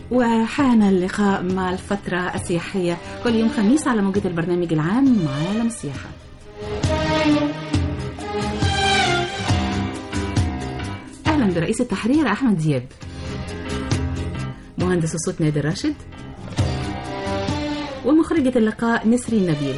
وحان اللقاء مع الفترة السياحية كل يوم خميس على موجة البرنامج العام عالم السياحة. أهلا برئيس التحرير أحمد دياب، مهندس الصوت نادر راشد، ومخرجة اللقاء نسرين نبيل.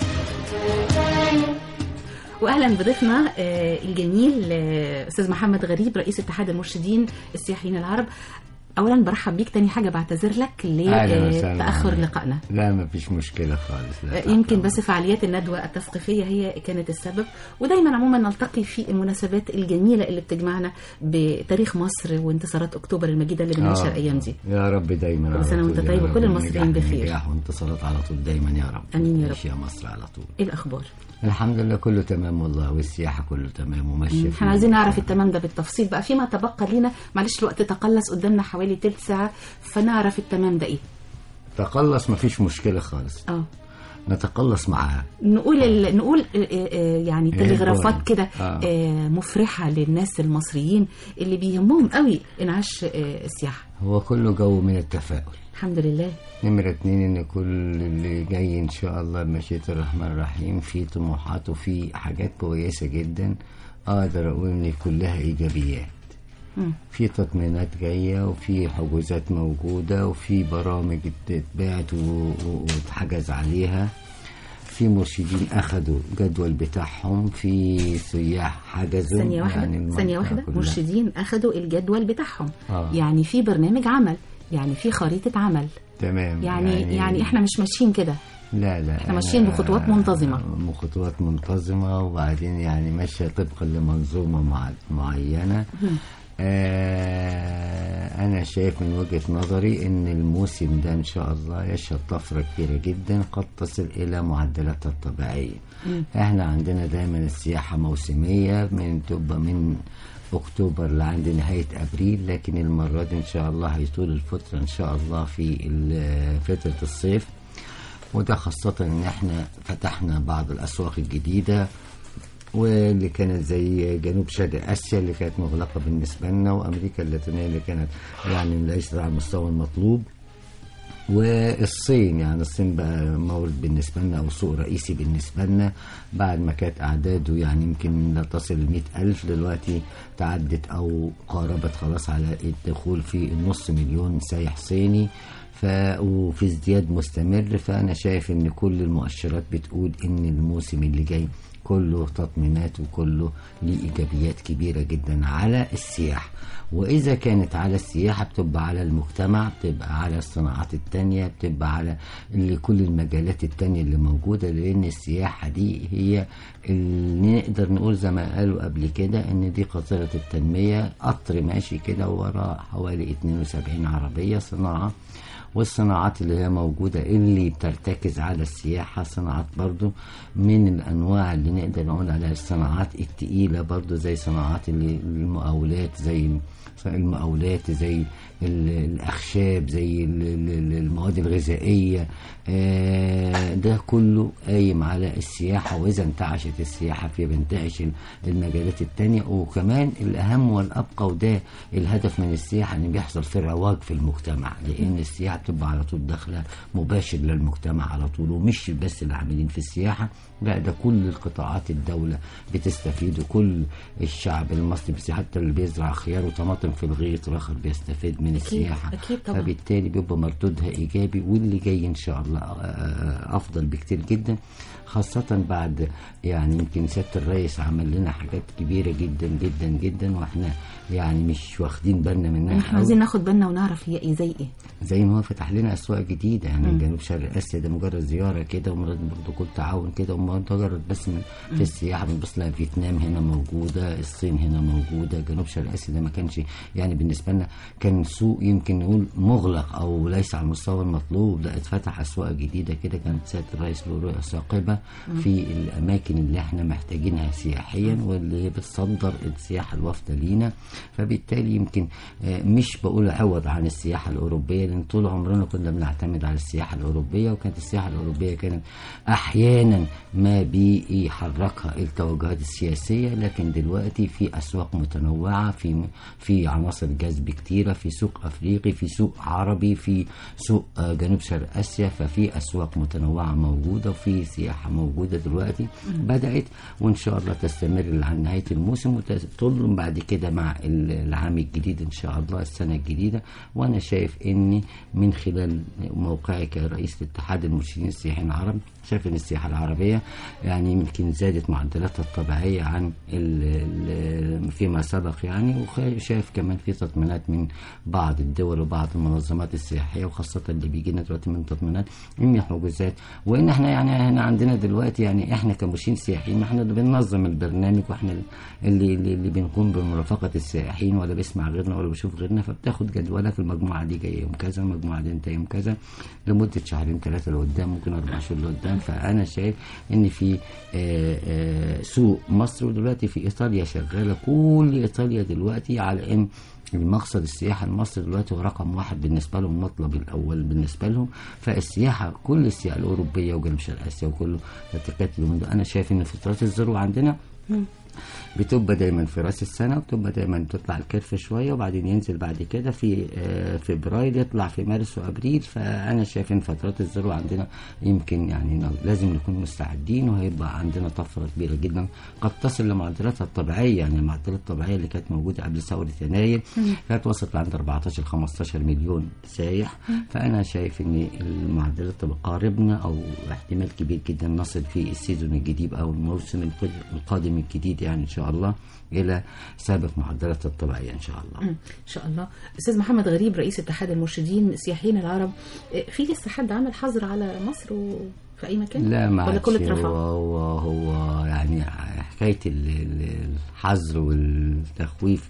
واهلا بضيفنا الجميل استاذ محمد غريب رئيس اتحاد المرشدين السياحيين العرب. اولا برحب بيك، تاني حاجه بعتذر لك لتاخر لقائنا. لا ما فيش مشكله خالص. يمكن بس فعاليات الندوه التثقيفيه هي كانت السبب، ودايما عموما نلتقي في المناسبات الجميله اللي بتجمعنا بتاريخ مصر وانتصارات اكتوبر المجيده اللي بنعيشها الايام دي. يا رب دايما. كل سنه وانت طيب وكل المصريين بخير. نجاح وانتصارات على طول دايما يا رب. امين يا رب. يا مصر على طول. ايه الاخبار؟ الحمد لله كله تمام والله، والسياحه كله تمام وماشيه. احنا عايزين نعرف التمام ده بالتفصيل بقى فيما تبقى لينا. معلش الوقت تقلص قدامنا حوالي تلت ساعه، فنعرف التمام ده ايه. تقلص مفيش مشكله خالص. نتقلص معاها. نقول يعني تلغرافات كده مفرحه للناس المصريين اللي بيهمهم قوي انعاش السياحه. هو كله جو من التفاؤل الحمد لله. نمرة 2 ان كل اللي جاي ان شاء الله بمشيئة الرحمن الرحيم في طموحات وفي حاجات كويسة جدا. اقدر اقول ان كلها ايجابيات. في تطمينات جاية وفي حجوزات موجودة وفي برامج اتباعت واتحجز عليها. في مرشدين اخدوا جدول بتاعهم، في سياح حجزوا. ثانية واحدة مرشدين اخدوا الجدول بتاعهم. يعني في برنامج عمل، يعني في خريطة عمل. تمام. يعني احنا مش ماشيين كده. لا احنا ماشيين بخطوات منتظمة. خطوات منتظمة، وبعدين يعني ماشية طبقا لمنظومة معينة. أنا شايف من وجهة نظري إن الموسم ده إن شاء الله يشهد طفرة كبيرة جدا قد تصل إلى معدلاتها الطبيعية. إحنا عندنا دايما السياحة موسمية تبقى من أكتوبر لعند نهاية أبريل، لكن المرة دي إن شاء الله هيطول الفترة إن شاء الله في فترة الصيف، وده خاصة إن إحنا فتحنا بعض الأسواق الجديدة واللي كانت زي جنوب شرق آسيا اللي كانت مغلقة بالنسبة لنا، وأمريكا اللاتينية اللي كانت يعني ليست على المستوى المطلوب، والصين. يعني الصين بقى مورد بالنسبة لنا أو سوق رئيسي بالنسبة لنا، بعد ما كانت أعداده يعني يمكن لا تصل 100,000 دلوقتي تعدت أو قاربت خلاص على الدخول في 500,000 سايح صيني، وفي ازدياد مستمر. فأنا شايف إن كل المؤشرات بتقول إن الموسم اللي جاي كله تطمينات وكله ليه إيجابيات كبيرة جدا على السياحة. وإذا كانت على السياحة بتبقى على المجتمع، بتبقى على الصناعات التانية، بتبقى على كل المجالات التانية اللي موجودة، لأن السياحة دي هي اللي نقدر نقول زي ما قالوا قبل كده إن دي قاطرة التنمية. قطر ماشي كده ورا حوالي 72 عربية صناعة، والصناعات اللي هي موجودة اللي بترتكز على السياحة صناعات برضو من الأنواع اللي نقدر نقول عليها الصناعات التقيلة برضو، زي صناعات المقاولات، زي الأخشاب، زي المواد الغذائية. ده كله قايم على السياحة، وإذا انتعشت السياحة بينتعش المجالات التانية. وكمان الأهم والأبقى وده الهدف من السياحة إن بيحصل في رواج في المجتمع، لأن السياحة بتبقى على طول داخلة مباشر للمجتمع على طول، ومش بس العاملين في السياحة، لا ده كل القطاعات الدولة بتستفيد، وكل الشعب المصري حتى اللي بيزرع خيار وطماطم في الغيط الآخر بيستفيد من السياحة. أكيد طبعا. فبالتالي بيبقى مردودها إيجابي، واللي جاي إن شاء الله أفضل بكتير جدا، خاصة بعد يعني يمكن سيادة الرئيس عمل لنا حاجات كبيرة جدا جدا جدا، واحنا يعني مش واخدين بالنا منها. احنا عايزين ناخد بالنا ونعرف هي ايه. زي ما هو فتح لنا أسواق جديدة، يعني جنوب شرق آسيا ده مجرد زيارة كده، ومجرد كل تعاون كده، ومجرد بس في السياحة بنبص لها. فيتنام هنا موجودة، الصين هنا موجودة، جنوب شرق آسيا ده ما كانش يعني بالنسبة لنا كان سوق يمكن نقول مغلق أو ليس على المستوى المطلوب، ده اتفتح أسواق جديدة كده. كانت سيادة الرئيس له رؤية ثاقبة في الأماكن اللي احنا محتاجينها سياحيا، واللي بتصدر السياحة الوافدة لينا. فبالتالي يمكن مش بقول عوض عن السياحة الأوروبية، لأن طول عمرنا كنا بنعتمد على السياحة الأوروبية، وكانت السياحة الأوروبية كانت أحيانا ما بيحركها التوجهات السياسية، لكن دلوقتي في أسواق متنوعة، في عناصر جذب كتيرة، في سوق أفريقي، في سوق عربي، في سوق جنوب شرق آسيا، ففي أسواق متنوعة موجودة وفي سياحة موجودة دلوقتي بدأت، وإن شاء الله تستمر لعن نهاية الموسم وتظلم بعد كده مع العام الجديد إن شاء الله السنة الجديدة. وأنا شايف إني من خلال موقعي كرئيس الاتحاد المرشدين السياحيين العرب شايف إن السياحة العربية يعني يمكن زادت معدلاتها الطبيعية عن فيما سبق يعني، وشايف كمان في تطمينات من بعض الدول وبعض المنظمات السياحية، وخاصة اللي بيجينا دلوقتي من تطمينات من حجوزات. وإن احنا يعني هنا عندنا دلوقتي يعني احنا كمرشدين سياحيين احنا اللي بننظم البرنامج، واحنا اللي بنقوم بمرافقة السائحين، ولا بيسمع غيرنا ولا بيشوف غيرنا، فبتاخد جدولك المجموعة دي جاية يوم كذا، المجموعة دي انت يوم كذا، لمدة شهرين 3 لقدام، ممكن 4 شهور لقدام. فأنا شايف إن في سوق مصر، ودلوقتي في إيطاليا شغالة، كل إيطاليا دلوقتي على إن المقصد السياحة المصري دلوقتي هو رقم 1 بالنسبة لهم، المطلب الأول بالنسبة لهم. فالسياحة كل السياحة الأوروبية وجنوب شرق آسيا وكله تتكتل. أنا شايف إن فترات الذروة عندنا بتبقى دايما في راس السنة، وبتبقى دايما تطلع الكرف شوية وبعدين ينزل بعد كده في فبراير، يطلع في مارس وأبريل. فأنا شايف إن فترات الذروة عندنا يمكن يعني لازم نكون مستعدين، وهيبقى عندنا طفرة كبيرة جدا قد تصل لمعدلاتها الطبيعية. يعني المعدلات الطبيعية اللي كانت موجودة قبل ثورة يناير كانت وصلت لعند 14-15 مليون سايح. فأنا شايف إن المعدلات تبقى قاربنا، أو احتمال كبير جدا نصل في السيزون الجديد أو الموسم القادم الجديد يعني إن شاء الله إلى سابق معدلات الطبيعية إن شاء الله. إن شاء الله. أستاذ محمد غريب رئيس اتحاد المرشدين السياحيين العرب، في لسه حد عمل حظر على مصر في أي مكان؟ لا ما ولا كل اترفع؟ هو يعني حكاية الحظر والتخويف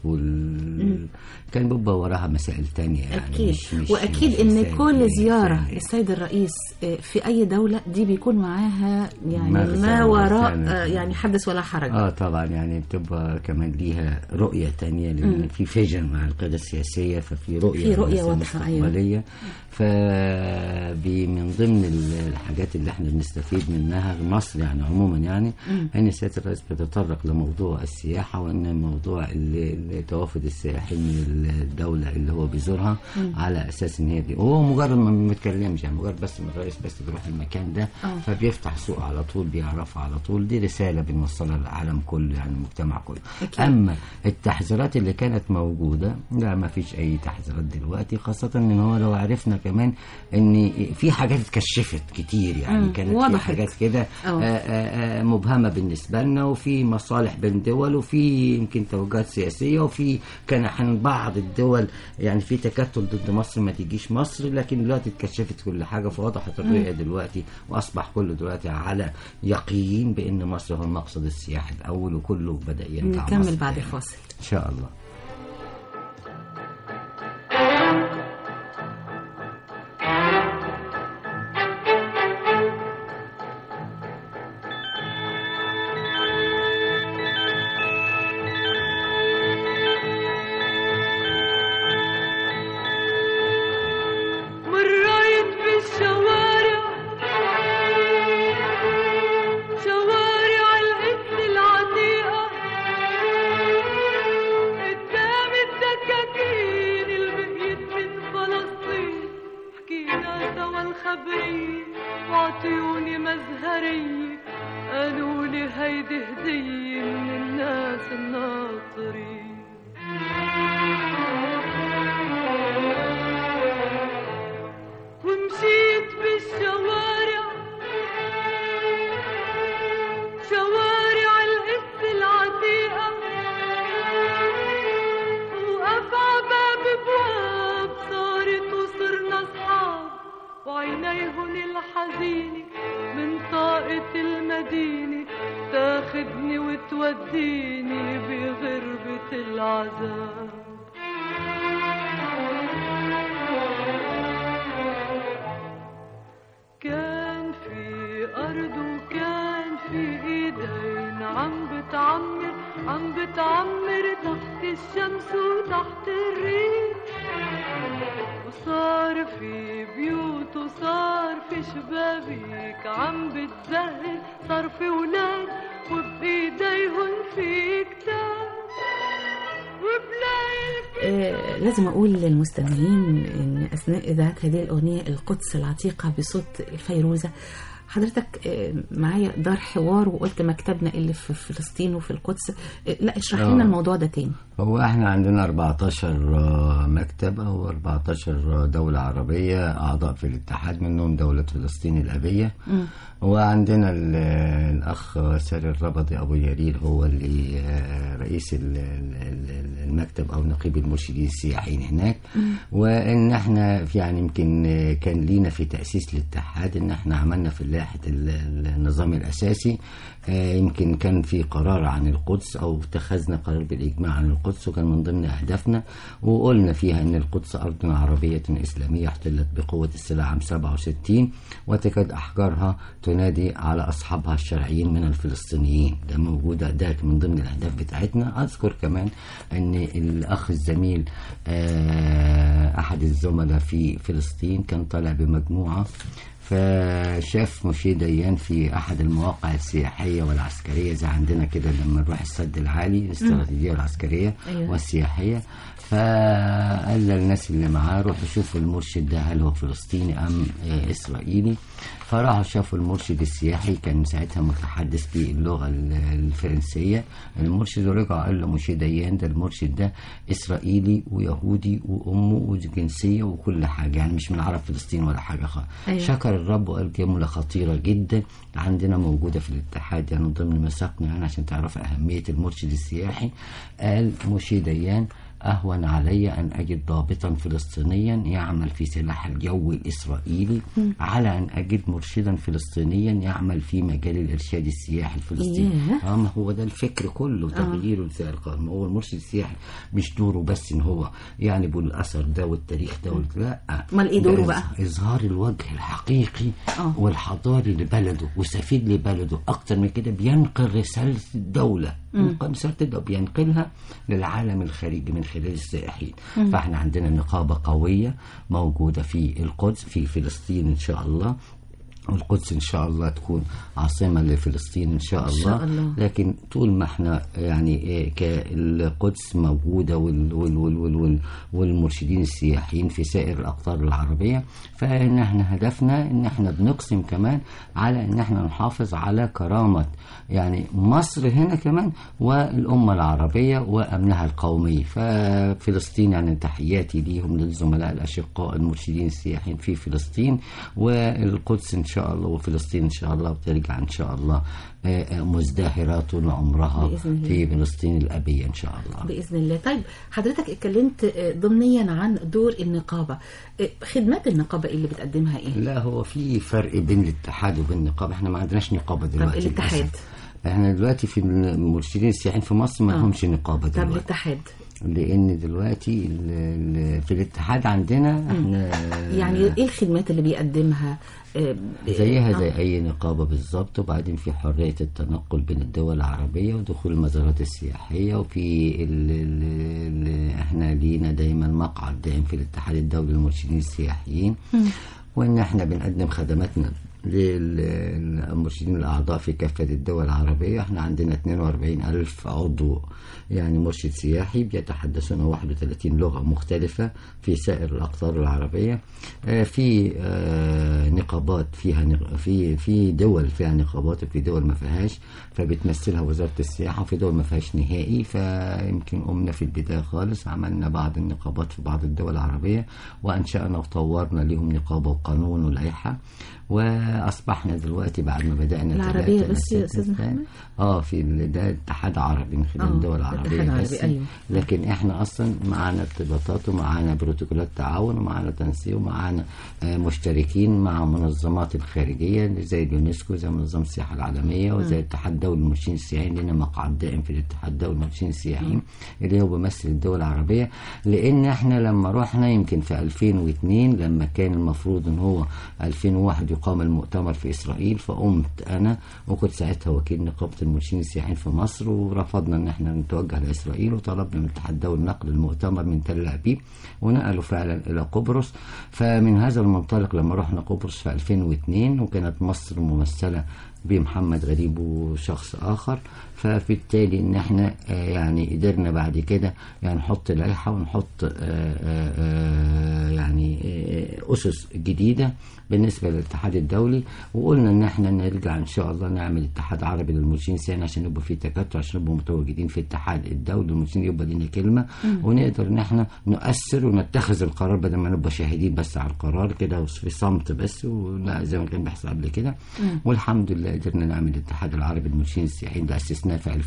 كان بيبقى وراها مسائل تانية يعني. أكيد. وأكيد إن كل زيارة للسيد الرئيس في أي دولة دي بيكون معاها يعني ما وراء يعني حدث ولا حرج. طبعا يعني بتبقى كمان ليها رؤية تانية، لأن في فيجن مع القيادة السياسية، ففي رؤية واضحة. أيوة. فمن ضمن الحاجات اللي احنا بنستفيد منها مصر يعني عموما يعني ان سيادة الرئيس بتتطرق لموضوع السياحة، وان موضوع توافد السائحين من الدولة اللي هو بيزورها على اساس ان هي دي، وهو مجرد ما بيتكلمش يعني، مجرد بس من الرئيس بس بيروح المكان ده فبيفتح سوق على طول، بيعرفه على طول. دي رسالة بنوصلها للعالم كله يعني المجتمع كله. أكيد. اما التحذيرات اللي كانت موجودة لا ما فيش اي تحذيرات دلوقتي، خاصة ان هو لو عرفنا كمان ان في حاجات اتكشفت كتير يعني، كانت في حاجات كده مبهمة بالنسبة لنا، وفي مصالح بين دول، وفي يمكن توجهات سياسية، وفي كان بعض الدول يعني في تكتل ضد مصر ما تجيش مصر، لكن دلوقتي اتكشفت كل حاجة، فوضحت الرؤية دلوقتي، وأصبح كله دلوقتي على يقين بأن مصر هو المقصد السياحي الأول، وكله بدأ يرجع. نكمل بعد الفاصل إن شاء الله. عم بتعمر تحت الشمس وتحت الريح، وصار في بيوت وصار في شبابيك عم بتزهق، صار في ولاد وبإيديهم في كتاب لازم أقول للمستمعين إن أثناء إذاعة هذه الأغنية القدس العتيقة بصوت الفيروزة، حضرتك معايا دار حوار وقلت مكتبنا اللي في فلسطين وفي القدس. لا اشرح لنا الموضوع ده تاني. هو احنا عندنا 14 مكتب او 14 دولة عربية اعضاء في الاتحاد، منهم دولة فلسطين الابية. وعندنا الاخ ساري الربضي ابو يريل هو اللي رئيس المكتب او نقيب المرشدين السياحيين هناك. وان احنا يعني يمكن كان لينا في تأسيس الاتحاد ان احنا عملنا في لائحة النظام الاساسي يمكن كان في قرار عن القدس او اتخذنا قرار بالاجماع عن القدس، وكان من ضمن اهدافنا وقلنا فيها ان القدس ارض عربية اسلامية احتلت بقوة السلاح عام 67 وتكاد احجارها تنادي على اصحابها الشرعيين من الفلسطينيين. ده موجودة، ده من ضمن الاهداف بتاعتنا. اذكر كمان ان الاخ الزميل احد الزملاء في فلسطين كان طالع بمجموعة، فشاف مشي ديان في احد المواقع السياحيه والعسكريه زي عندنا كده لما نروح السد العالي الاستراتيجيه والعسكريه والسياحيه، فقال للناس اللي معاه روحوا شوفوا المرشد ده هل هو فلسطيني ام اسرائيلي. فراحوا شافوا المرشد السياحي، كان ساعتها متحدث باللغه الفرنسيه المرشد، ورجع قال له مشي ديان ده المرشد ده اسرائيلي ويهودي وامه وجنسيه وكل حاجه، يعني مش من عرب فلسطين ولا حاجه خالص. شكر الرب وقال جمله خطيره جدا عندنا موجوده في الاتحاد، يعني ضمن مساقنا يعني عشان تعرف اهميه المرشد السياحي. قال مشي ديان أهون علي أن أجد ضابطا فلسطينيا يعمل في سلاح الجو الإسرائيلي على أن أجد مرشدا فلسطينيا يعمل في مجال الإرشاد السياحي الفلسطيني. ما هو ده الفكر كله، تغيير القائمة. هو المرشد السياحي مش دوره بس إن هو يعني بالأثر ده والتاريخ ده لا، أمال إيه دوره بقى؟ إظهار الوجه الحقيقي والحضاري لبلده وسفيد لبلده. أكتر من كده بينقل رسالة الدولة، بينقلها للعالم الخارجي من خلال السائحين. فاحنا عندنا نقابة قوية موجودة في القدس في فلسطين إن شاء الله، والقدس إن شاء الله تكون عاصمة لفلسطين إن شاء الله. لكن طول ما احنا يعني كالقدس موجودة والمرشدين السياحيين في سائر الأقطار العربية، فإن احنا هدفنا إن احنا بنقسم كمان على إن احنا نحافظ على كرامة يعني مصر هنا كمان والأمة العربية وأمنها القومي. ففلسطين يعني تحياتي ليهم للزملاء الأشقاء المرشدين السياحيين في فلسطين، والقدس إن شاء الله وفلسطين إن شاء الله، وترجع إن شاء الله مزدهرة طول عمرها في فلسطين الأبية إن شاء الله بإذن الله. طيب حضرتك اتكلمت ضمنيا عن دور النقابة، خدمات النقابة اللي بتقدمها إيه؟ لا هو في فرق بين الاتحاد وبين النقابة. احنا ما عندناش نقابة دلوقتي. طب الاتحاد؟ احنا دلوقتي في المرشدين السياحيين في مصر ما همش نقابة دلوقتي. طب الاتحاد؟ لان دلوقتي في الاتحاد عندنا احنا يعني ايه الخدمات اللي بيقدمها؟ زيها زي اي نقابه بالظبط. وبعدين في حريه التنقل بين الدول العربيه ودخول المزارات السياحيه، وفي احنا لينا دايما مقعد دائم في الاتحاد الدولي للمرشدين السياحيين، وان احنا بنقدم خدماتنا للمرشدين الأعضاء في كافة الدول العربية. احنا عندنا 42,000 عضو يعني مرشد سياحي بيتحدثون 31 لغة مختلفة في سائر الأقطار العربية. في نقابات فيها في دول فيها نقابات وفي دول ما فيهاش، فبتمثلها وزارة السياحة، وفي دول ما فيهاش نهائي. فيمكن قمنا في البداية خالص عملنا بعض النقابات في بعض الدول العربية، وأنشأنا وطورنا لهم نقابة وقانون ولائحة، واصبحنا دلوقتي بعد ما بدانا العربيه بس يا استاذ محمد في ده اتحاد عربي من خلال الدول العربيه بس. أيوه. لكن احنا اصلا معانا ارتباطات ومعانا بروتوكولات تعاون ومعانا تنسيق ومعانا مشتركين مع منظمات الخارجيه زي اليونسكو زي منظمه السياحه العالميه وزي الاتحاد الدولي للمرشدين السياحيين. لنا مقعد دائم في الاتحاد الدولي للمرشدين السياحيين اللي هو بيمثل الدول العربيه. لان احنا لما رحنا يمكن في 2002 لما كان المفروض ان هو 2021 يقام المؤتمر في إسرائيل، فقمت أنا وكنت ساعتها وكيل نقابة المرشدين السياحيين في مصر، ورفضنا إن احنا نتوجه لإسرائيل، وطلبنا من الاتحاد الدولي نقل المؤتمر من تل أبيب، ونقلوا فعلا إلى قبرص. فمن هذا المنطلق لما رحنا قبرص في 2002 وكانت مصر ممثلة بمحمد غريب وشخص آخر، ففي التالي ان احنا يعني قدرنا بعد كده يعني نحط لائحة ونحط يعني أسس جديدة بالنسبة للاتحاد الدولي، وقلنا ان احنا نرجع ان شاء الله نعمل اتحاد عربي للمرشدين السياحيين عشان يبقى في تكتل، عشان نبقى متواجدين في الاتحاد الدولي للمرشدين، يبقى لنا كلمة ونقدر ان احنا نؤثر ونتخذ القرار بدل ما نبقى شاهدين بس على القرار كده في صمت بس، ولا زي ما كان بيحصل قبل كده. والحمد لله قدرنا نعمل الاتحاد العربي للمرشدين السياحيين، ده أسسناه في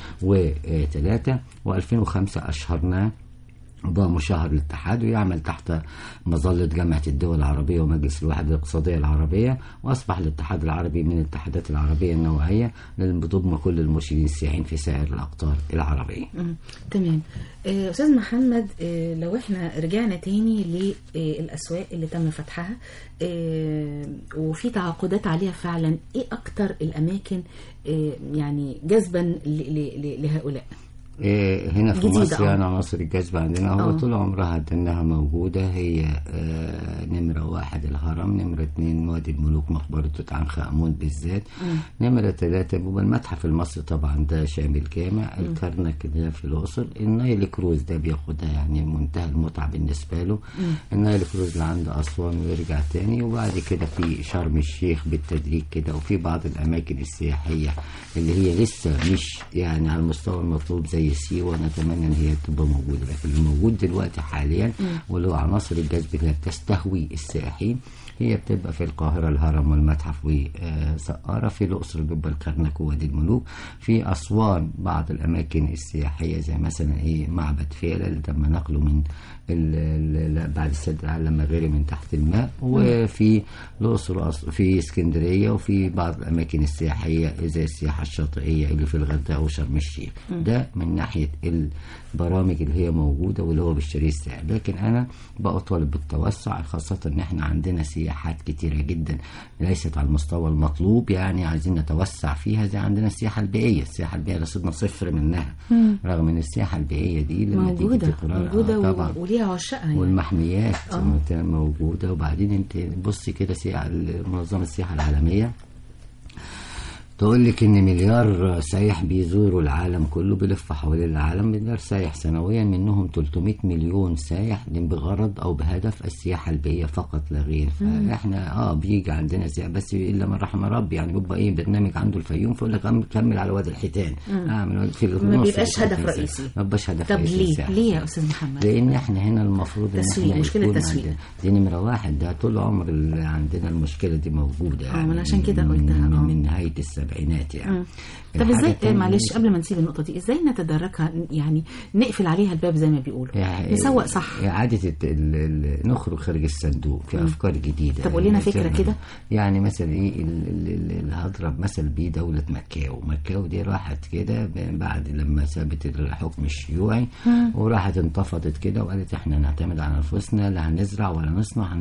2003 و2005 أشهرناه بقى مشاهر الاتحاد، ويعمل تحت مظلة جامعة الدول العربية ومجلس الوحدة الاقتصادية العربية، وأصبح الاتحاد العربي من الاتحادات العربية النوعية اللي بتضم كل المرشدين السياحيين في سائر الأقطار العربية. تمام. أستاذ محمد، لو احنا رجعنا تاني للأسواق اللي تم فتحها وفي تعاقدات عليها فعلا، ايه أكتر الأماكن يعني جذبا لهؤلاء؟ هنا في مصر يعني عناصر الجذب عندنا هو طول عمرها انها موجودة. هي نمرة 1 الهرم، نمرة 2 وادي الملوك مقبرة توت عنخ آمون بالذات، نمرة 3 بيبقى المتحف المصري طبعا ده شامل جامع، الكرنك اللي في الأقصر، النايل كروز ده بياخدها يعني منتهى المتعة بالنسبة له، النايل كروز اللي عند أسوان ويرجع تاني، وبعد كده في شرم الشيخ بالتدريج كده، وفي بعض الأماكن السياحية اللي هي لسه مش يعني على المستوى المطلوب زي سيوة، ونتمنى ان هي تبقى موجوده. لكن الموجود دلوقتي حاليا واللي هو عناصر الجذب اللي بتستهوي السائحين هي بتبقى في القاهرة الهرم والمتحف وسقارة، في الأقصر بيبقى الكرنك ووادي الملوك، في أسوان بعض الأماكن السياحية زي مثلا معبد فيلة اللي تم نقله من بعد السد العالي لما غير من تحت الماء، وفي الأقصر في اسكندرية، وفي بعض الأماكن السياحية زي السياحة الشاطئية اللي في الغردقة وشرم الشيخ. ده من ناحية البرامج اللي هي موجودة واللي هو بالشريط السائح. لكن أنا بطالب بالتوسع، خاصة إن إحنا عندنا سياحات كتيرة جدا ليست على المستوى المطلوب، يعني عايزين نتوسع فيها. زي عندنا السياحة البيئية، السياحة البيئية رصدنا 0 منها، رغم إن السياحة البيئية دي لما موجودة طبعا وليها عشاقها يعني. والمحميات موجودة. وبعدين انت بصي كده منظمة السياحة العالمية تقول لك ان مليار سايح بيزوروا العالم كله، بيلف حوالين العالم مليار سايح سنويا، منهم 300 مليون سايح بغرض او بهدف السياحه البيئيه فقط لا غير. فاحنا بيجي عندنا سياحه بس الا من رحم ربي، يعني بيبقى برنامج عنده الفيوم فيقول لك كمل على وادي الحيتان، في ما بيبقاش هدف رئيسي. ما بيبقاش هدف طب رئيسي. ليه يا استاذ محمد؟ لان احنا هنا المفروض ان تسويق، مشكله التسويق دي نمره 1. ده طول عمر اللي عندنا المشكله دي موجوده يعني عشان كده قلتها من نهايه السبعينات يعني. طب ازاي معلش قبل ما نسيب النقطه دي، ازاي نتداركها يعني نقفل عليها الباب زي ما بيقولوا، نسوق صح، اعاده نخرج خارج الصندوق في افكار جديده. طب قول لنا فكره كده. يعني مثلا اللي هضرب مثل بيه دوله مكاو دي راحت كده بعد لما سابت الحكم الشيوعي وراحت انتفضت كده وقالت احنا نعتمد على انفسنا، لا هنزرع ولا نصنع،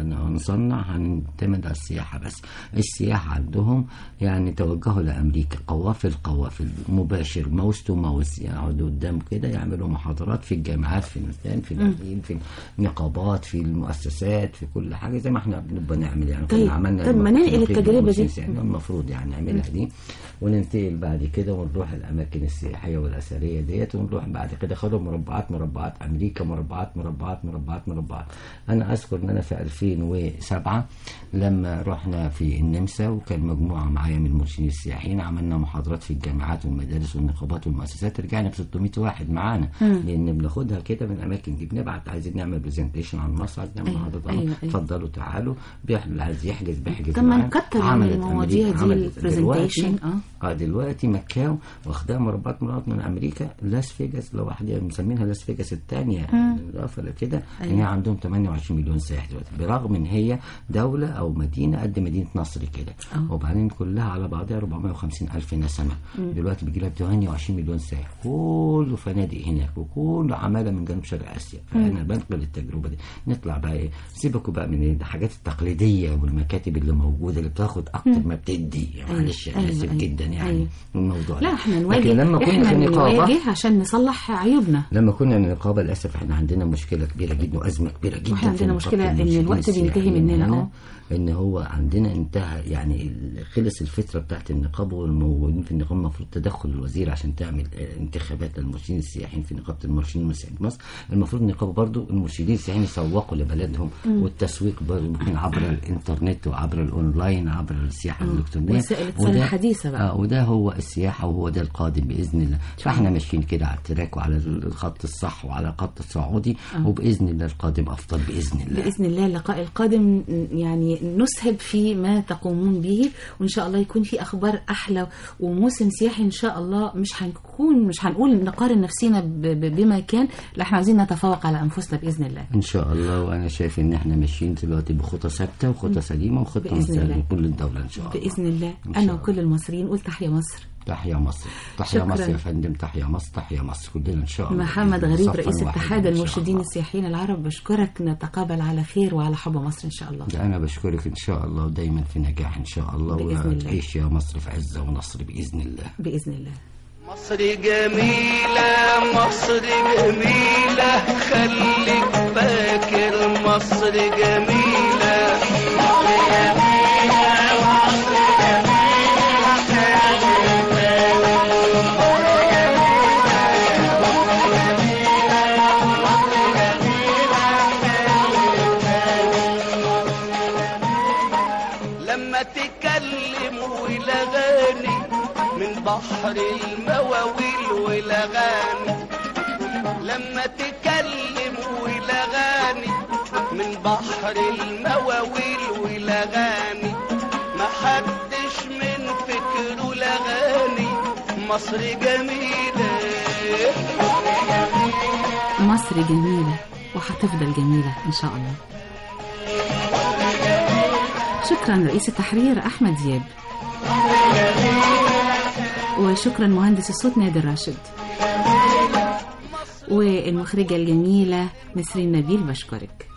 هنصنع، هنعتمد على السياحه بس. السياحه عندهم يعني توجهوا لامريكا، قوافل مباشر، ماوس تو ماوس، يقعدوا قدام كده يعملوا محاضرات في الجامعات، في المكان، في الأهلين، في النقابات، في المؤسسات، في كل حاجه زي ما احنا بنبقى نعمل يعني. طيب ما ننقل التجربه دي يعني المفروض يعني نعملها دي، وننتقل بعد كده ونروح الاماكن السياحيه والاثريه ديت، ونروح بعد كده خدوا مربعات امريكا، مربعات. انا اذكر ان انا في 2007 لما رحنا في النمسا وكان مجموعه معايا من المرشدين السياحيين، عملنا محاضرات في الجامعات والمدارس والنقابات والمؤسسات، رجعنا ب 600 واحد معانا. لان بناخدها كده من الاماكن دي، بنبعت عايزين نعمل برزنتيشن عن مصر، عايزين نعمل محاضرات، اتفضلوا تعالوا، اللي عايز يحجز بيحجز. طب ما نكتر من المواضيع دي البرزنتيشن. دلوقتي مكاو واخدها مربعات من امريكا، لاس فيجاس لوحدها مسمينها لاس فيجاس الثانيه، اضافه لكده ان هي عندهم 28 مليون سائح دلوقتي، برغم ان هي دوله او مدينه قد مدينه نصر كده. وبعدين كلها على بعضها السعوديه 450,000 نسمه، دلوقتي بيجي لها 28 مليون سائح، كله فنادق هناك وكله عماله من جنوب شرق اسيا. فانا بنقل التجربه دي. نطلع بقى ايه، سيبكوا بقى من الحاجات التقليديه والمكاتب اللي موجوده اللي بتاخد اكتر ما بتدي. معلش انا اسف جدا يعني الموضوع لا ده. احنا نواجه، لما كنا في النقابه عشان نصلح عيوبنا. لما كنا النقابه للاسف احنا عندنا مشكله كبيره جدا وازمه كبيره جدا. واحنا عندنا مشكله ان الوقت بينتهي مننا. ان هو عندنا انتهى يعني خلص الفتره بتاعت النقابه، والموجودين في النقابه المفروض تدخل الوزير عشان تعمل انتخابات للمرشدين السياحيين في نقابه المرشدين والسياحيين في مصر. المفروض النقابه برضو المرشدين السياحيين يسوقوا لبلدهم، والتسويق ممكن عبر الانترنت وعبر الاونلاين عبر السياحه الالكترونيه، وسائل الاتصال الحديثه بقى. وده هو السياحه وهو ده القادم باذن الله. فاحنا ماشيين كده على التراك وعلى الخط الصح وعلى الخط الصعودي، وباذن الله القادم افضل باذن الله. باذن الله اللقاء القادم يعني نسهب في ما تقومون به، وان شاء الله يكون في اخبار احلى وموسم سياحي ان شاء الله. مش هنقول نقارن نفسينا بما كان، لا احنا عايزين نتفوق على انفسنا باذن الله ان شاء الله. وانا شايف ان احنا ماشيين دلوقتي بخطى ثابته وخطى سليمه وخطه مثاليه لكل الدوله ان شاء الله باذن الله. انا وكل المصريين قول تحيا مصر. تحيا مصر، تحيا مصر يا فندم، تحيا مصر، تحيا مصر كلنا ان شاء الله. محمد غريب رئيس اتحاد المرشدين السياحيين العرب، بشكرك. نتقابل على خير وعلى حب مصر ان شاء الله. انا بشكرك ان شاء الله، ودايما في نجاح ان شاء الله، وتعيش يا مصر في عزه ونصر باذن الله. باذن الله. مصر جميلة، مصر جميلة، خليك فاكر مصر جميلة. مصر جميلة، مصر لما تكلم والأغاني من بحر المواويل والأغاني، لما تكلم والأغاني من بحر المواويل والأغاني، ما حدش من فكره الأغاني. مصر جميلة، مصر جميلة وهتفضل جميلة إن شاء الله. شكرا رئيس التحرير أحمد زياب، وشكرا مهندس الصوت نادر راشد، والمخرجة الجميلة نسرين نبيل. بشكرك.